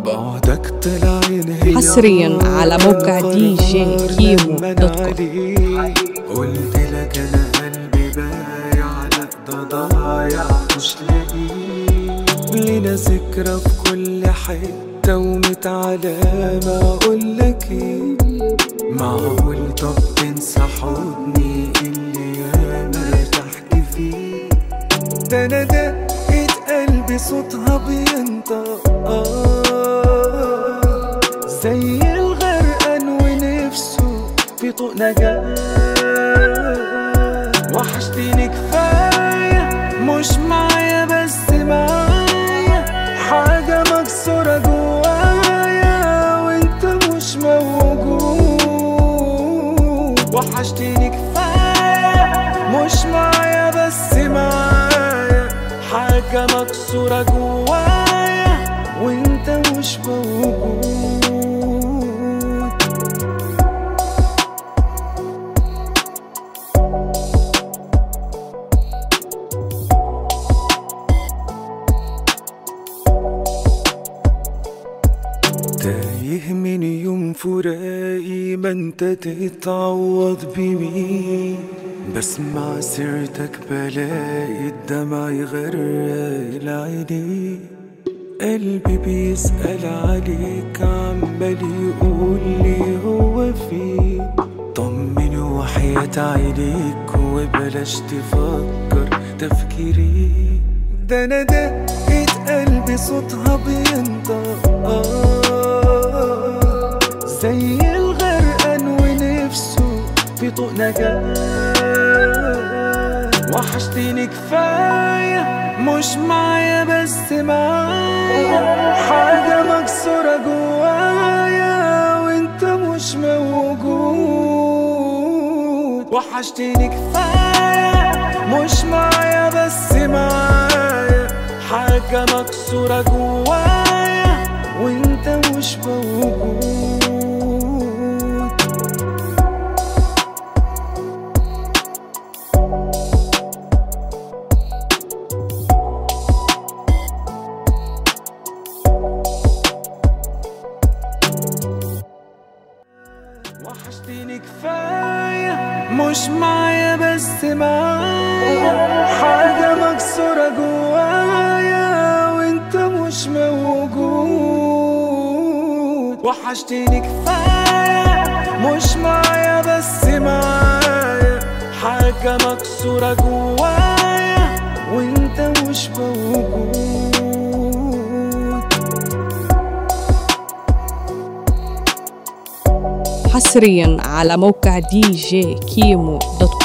بعدك طلع ينهي حصريا على موقع dj-kimo.com. قلت لك انا قلبي بايع، لا ده ضايع مش لاقيه. لينا ذكرى في كل حتة وميت علامة. اقولك ايه، معقول طب تنسى حضني اللي ياما ارتحت فيه؟ ده انا دقت قلبي صوتها بينطق زي الغرقان ونفسه في طوق نجاة. وحشتيني كفاية، مش معايا بس معايا حاجة مكسورة جوايا وانت مش موجود. وحشتيني كفاية، مش معايا بس معايا حاجة مكسورة جوايا وانت مش موجود. تايه من يوم فراقي، ما انت تتعوض بمين؟ بسمع سيرتك بلاقي الدمع يغرق العينين. قلبي بيسأل عليك، عمال يقول لي هو فين؟ طمني وحياة عينيك وبلاش تفكر تفكيري. ده انا دقت قلبي صوتها بينطق زي الغرقان ونفسه في طوق نجاة. وحشتيني كفاية، مش معايا بس معايا حاجة مكسورة جوايا وانت مش موجود. وحشتيني كفاية، مش معايا بس معايا حاجة مكسورة جوايا وانت مش موجود. وحشتيني كفاية، مش معايا بس معايا حاجة مكسورة جوايا وانت مش موجود. وحشتيني كفاية، مش معايا بس معايا حاجة مكسورة جوايا وانت مش موجود. حصريا على موقع dj-kimo.com.